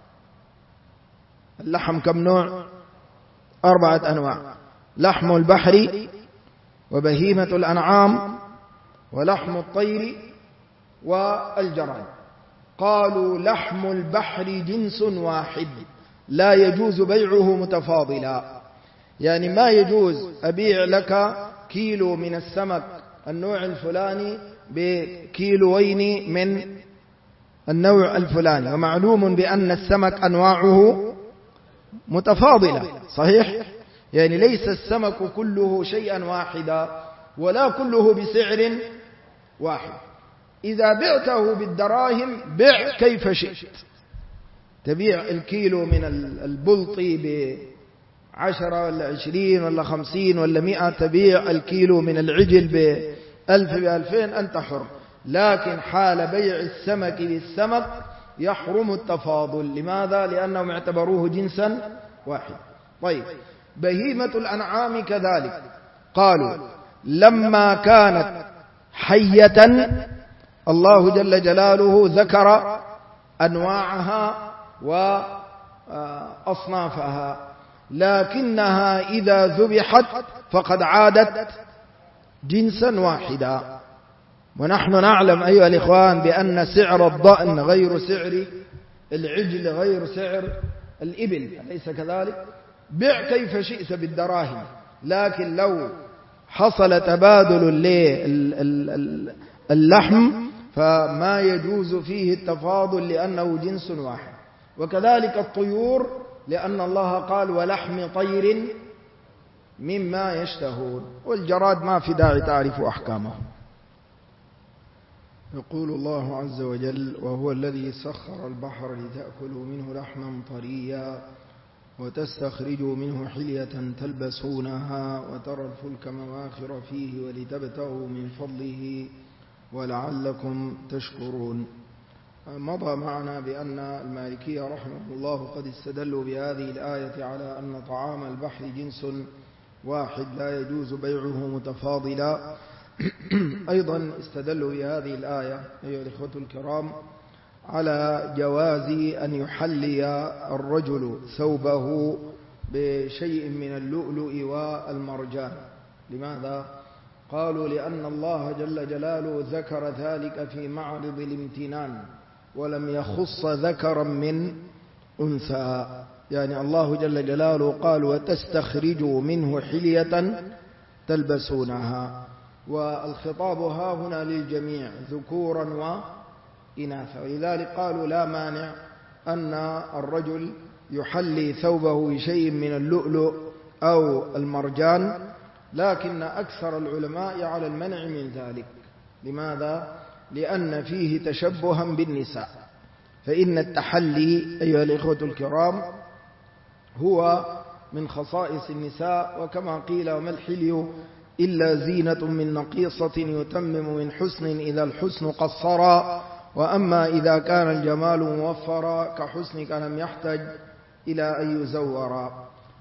اللحم كم نوع؟ 4 أنواع: لحم البحر، وبهيمة الأنعام، ولحم الطير، والجراد. قالوا: لحم البحر جنس واحد لا يجوز بيعه متفاضلا، يعني ما يجوز أبيع لك كيلو من السمك النوع الفلاني بكيلوين من النوع الفلاني، ومعلوم بأن السمك أنواعه متفاضلة، صحيح؟ يعني ليس السمك كله شيئا واحدا ولا كله بسعر واحد. إذا بعته بالدراهم بع كيف شئت، تبيع الكيلو من البلطي ب10 ولا 20 ولا 50 ولا 100، تبيع الكيلو من العجل ب1000 ب2000، أنت حر. لكن حال بيع السمك بالسمك يحرم التفاضل. لماذا؟ لأنهم اعتبروه جنسا واحد. طيب، بهيمة الأنعام كذلك، قالوا: لما كانت حية الله جل جلاله ذكر أنواعها وأصنافها، لكنها إذا ذبحت فقد عادت جنسا واحدا. ونحن نعلم أيها الإخوان بأن سعر الضأن غير سعر العجل غير سعر الإبل، أليس كذلك؟ بع كيف شئت بالدراهم، لكن لو حصل تبادل للحم فما يجوز فيه التفاضل لأنه جنس واحد. وكذلك الطيور، لأن الله قال ولحم طير مما يشتهون. والجراد ما في داعي تعرف أحكامه. يقول الله عز وجل: وهو الذي سخر البحر لتأكلوا منه لحما طريا وتستخرجوا منه حلية تلبسونها وترى الفلك مواخر فيه ولتبتغوا من فضله ولعلكم تشكرون. مضى معنا بأن المالكية رحمه الله قد استدلوا بهذه الآية على أن طعام البحر جنس واحد لا يجوز بيعه متفاضلا. أيضا استدلوا بهذه الآية أيها الإخوة الكرام على جواز أن يحلي الرجل ثوبه بشيء من اللؤلؤ والمرجان. لماذا؟ قالوا لأن الله جل جلاله ذكر ذلك في معرض الامتنان ولم يخص ذكرا من أنثى. يعني الله جل جلاله قال: وتستخرجوا منه حلية تلبسونها، والخطاب ها هنا للجميع ذكورا وإناثا. ولذلك قالوا لا مانع أن الرجل يحلي ثوبه بشيء من اللؤلؤ أو المرجان، لكن أكثر العلماء على المنع من ذلك. لماذا؟ لأن فيه تشبها بالنساء، فإن التحلي أيها الإخوة الكرام هو من خصائص النساء، وكما قيل: وما الحلي إلا زينة من نقيصة يتمم من حسن إذا الحسن قصرا، وأما إذا كان الجمال موفرا كحسنك لم يحتج إلى أن يزورا.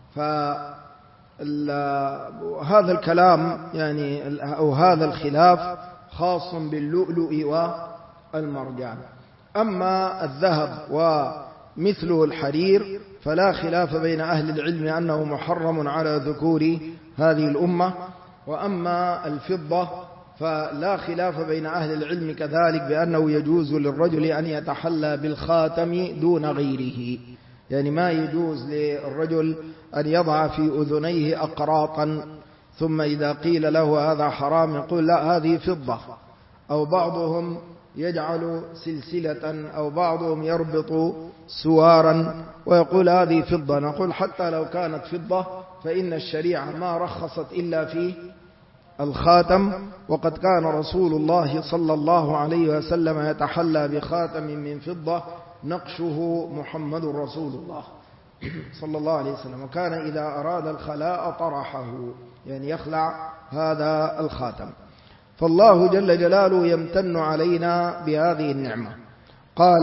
فهذا الكلام يعني أو هذا الخلاف خاص باللؤلؤ والمرجان. أما الذهب ومثله الحرير فلا خلاف بين أهل العلم أنه محرم على ذكور هذه الأمة. وأما الفضة فلا خلاف بين أهل العلم كذلك بأنه يجوز للرجل أن يتحلى بالخاتم دون غيره. يعني ما يجوز للرجل أن يضع في أذنيه أقراطا ثم إذا قيل له هذا حرام يقول لا هذه فضة، أو بعضهم يجعل سلسلة، أو بعضهم يربط سوارا ويقول هذه فضة. نقول حتى لو كانت فضة فإن الشريعة ما رخصت إلا في الخاتم، وقد كان رسول الله صلى الله عليه وسلم يتحلى بخاتم من فضة نقشه محمد رسول الله صلى الله عليه وسلم، وكان إذا أراد الخلاء طرحه، يعني يخلع هذا الخاتم. فالله جل جلاله يمتن علينا بهذه النعمة. قال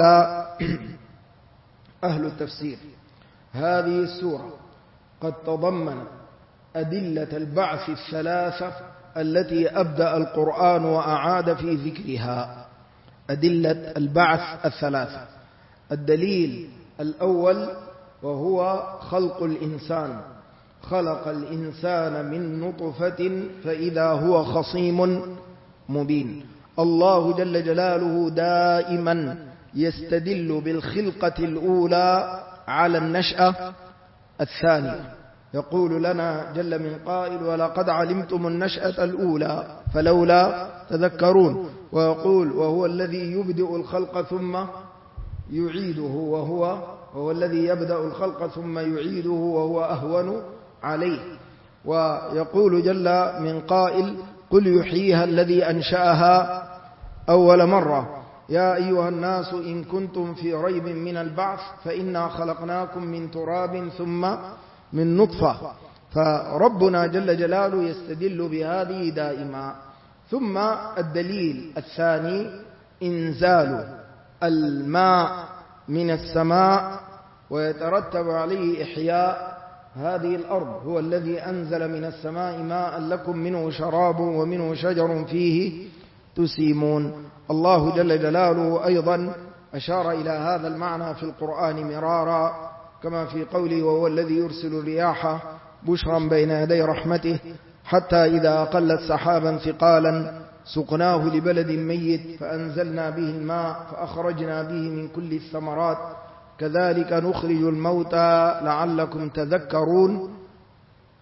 أهل التفسير: هذه السورة قد تضمنت أدلة البعث الثلاثة التي أبدأ القرآن وأعاد في ذكرها. أدلة البعث الثلاثة: الدليل الأول وهو خلق الإنسان، خلق الإنسان من نطفة فإذا هو خصيم مبين. الله جل جلاله دائما يستدل بالخلقة الأولى على النشأة الثانية. يقول لنا جل من قائل: ولقد علمتم النشأة الأولى فلولا تذكرون. ويقول: وهو الذي يبدئ الخلق ثم يعيده، وهو الذي يبدأ الخلق ثم يعيده وهو أهون عليه. ويقول جل من قائل: قل يحييها الذي أنشأها أول مرة. يا أيها الناس إن كنتم في ريب من البعث فإنا خلقناكم من تراب ثم من نطفة. فربنا جل جلاله يستدل بهذه دائما. ثم الدليل الثاني إنزال الماء من السماء ويترتب عليه إحياء هذه الأرض. هو الذي أنزل من السماء ماء لكم منه شراب ومنه شجر فيه تسيمون. الله جل جلاله أيضا أشار إلى هذا المعنى في القرآن مرارا، كما في قوله: وهو الذي يرسل الرياح بشرا بين يدي رحمته حتى إذا أقلت سحابا ثقالا سقناه لبلد ميت فأنزلنا به الماء فأخرجنا به من كل الثمرات كذلك نخرج الموتى لعلكم تذكرون.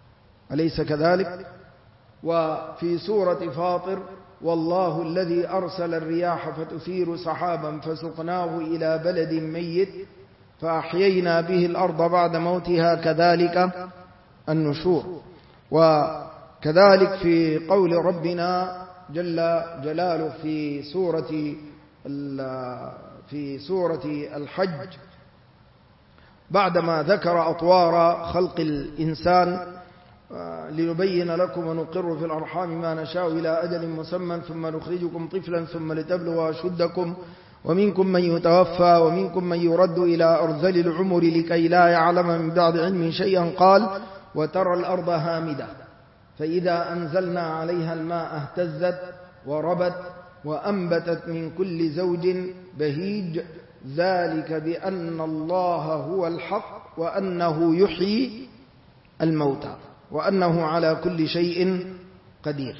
أليس كذلك؟ وفي سورة فاطر والله الذي أرسل الرياح فتثير سحابا فسقناه إلى بلد ميت فأحيينا به الأرض بعد موتها كذلك النشور. وكذلك في قول ربنا جل جلاله في سورة الحج بعدما ذكر أطوار خلق الإنسان لنبين لكم ونقر في الأرحام ما نشاء إلى أجل مسمى ثم نخرجكم طفلا ثم لتبلغوا أشدكم ومنكم من يتوفى ومنكم من يرد إلى أرذل العمر لكي لا يعلم من بعد علم شيئا قال وترى الأرض هامدة فإذا أنزلنا عليها الماء اهتزت وربت وأنبتت من كل زوج بهيج ذلك بأن الله هو الحق وأنه يحيي الموتى وأنه على كل شيء قدير.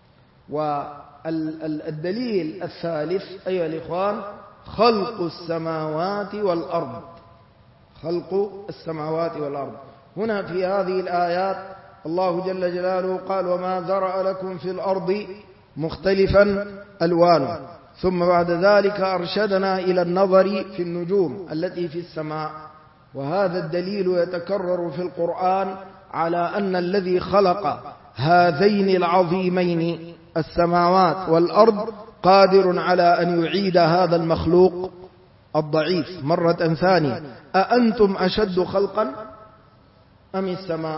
والدليل الثالث أيها الإخوان خلق السماوات والأرض. خلق السماوات والأرض هنا في هذه الآيات الله جل جلاله قال وما ذرأ لكم في الأرض مختلفا ألوانه، ثم بعد ذلك أرشدنا إلى النظر في النجوم التي في السماء. وهذا الدليل يتكرر في القرآن على أن الذي خلق هذين العظيمين السماوات والأرض قادر على أن يعيد هذا المخلوق الضعيف مرة ثانية. أأنتم أشد خلقا أم السماء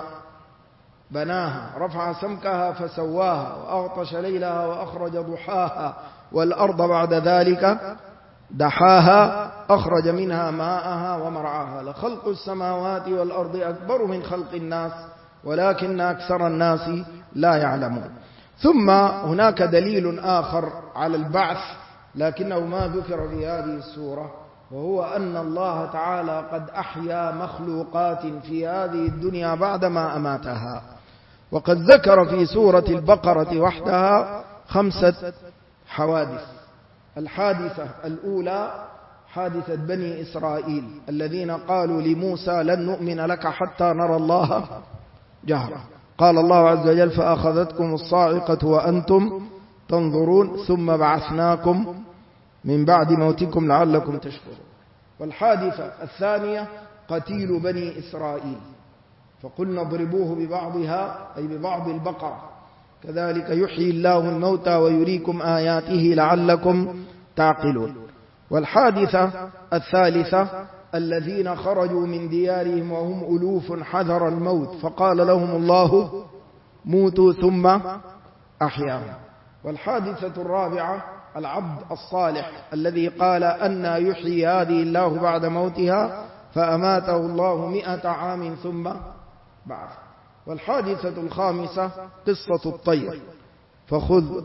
بناها رفع سمكها فسواها وأغطش ليلها وأخرج ضحاها والأرض بعد ذلك دحاها أخرج منها ماءها ومرعاها لخلق السماوات والأرض أكبر من خلق الناس ولكن أكثر الناس لا يعلمون. ثم هناك دليل آخر على البعث لكنه ما ذكر في هذه السورة، وهو أن الله تعالى قد أحيا مخلوقات في هذه الدنيا بعدما أماتها. وقد ذكر في سورة البقرة وحدها 5 حوادث. الحادثة الأولى حادثة بني إسرائيل الذين قالوا لموسى لن نؤمن لك حتى نرى الله جهرة، قال الله عز وجل فأخذتكم الصاعقة وأنتم تنظرون ثم بعثناكم من بعد موتكم لعلكم تشكرون. والحادثة الثانية قتيل بني إسرائيل فقلنا اضربوه ببعضها أي ببعض البقرة كذلك يحيي الله الموتى ويريكم آياته لعلكم تعقلون. والحادثة الثالثة الذين خرجوا من ديارهم وهم ألوف حذر الموت فقال لهم الله موتوا ثم أحياهم. والحادثة الرابعة العبد الصالح الذي قال أن يحيي هذه الله بعد موتها فأماته الله 100 عام ثم بعث. والحادثة الخامسة قصة الطير فخذ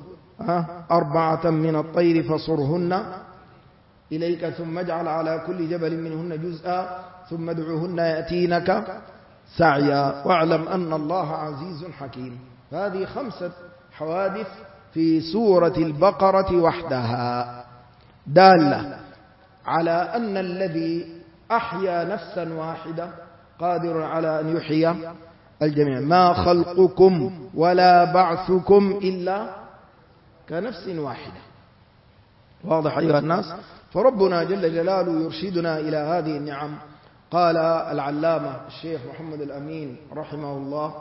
4 من الطير فصرهن إليك ثم اجعل على كل جبل منهن جزءا ثم ادعوهن يأتينك سعيا واعلم أن الله عزيز حكيم. هذه 5 حوادث في سورة البقرة وحدها دالة على أن الذي أحيا نفسا واحدة قادر على أن يحيي الجميع. ما خلقكم ولا بعثكم إلا كنفس واحدة. واضح أيها الناس؟ فربنا جل جلاله يرشدنا إلى هذه النعم. قال العلامة الشيخ محمد الأمين رحمه الله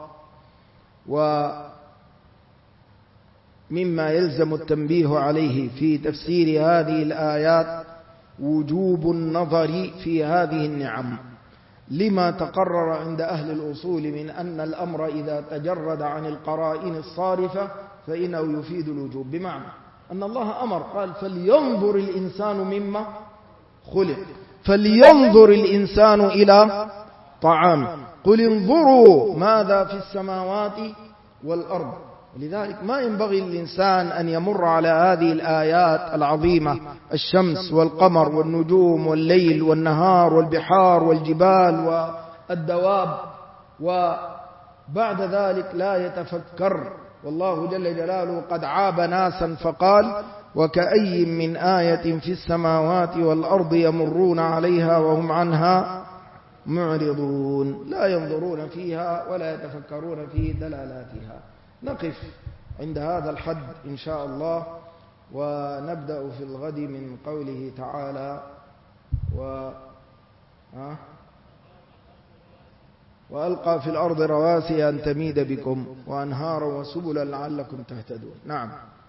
ومما يلزم التنبيه عليه في تفسير هذه الآيات وجوب النظر في هذه النعم لما تقرر عند أهل الأصول من أن الأمر إذا تجرد عن القرائن الصارفة فإنه يفيد الوجوب، بمعنى أن الله أمر قال فلينظر الإنسان مما خلق، فلينظر الإنسان إلى طعام، قل انظروا ماذا في السماوات والأرض. ولذلك ما ينبغي للإنسان أن يمر على هذه الآيات العظيمة الشمس والقمر والنجوم والليل والنهار والبحار والجبال والدواب وبعد ذلك لا يتفكر. والله جل جلاله قد عاب ناسا فقال وكأي من آية في السماوات والأرض يمرون عليها وهم عنها معرضون لا ينظرون فيها ولا يتفكرون في دلالاتها. نقف عند هذا الحد إن شاء الله، ونبدأ في الغد من قوله تعالى وألقى في الأرض رواسي أن تميد بكم وأنهارا وسبلا لعلكم تهتدون. نعم.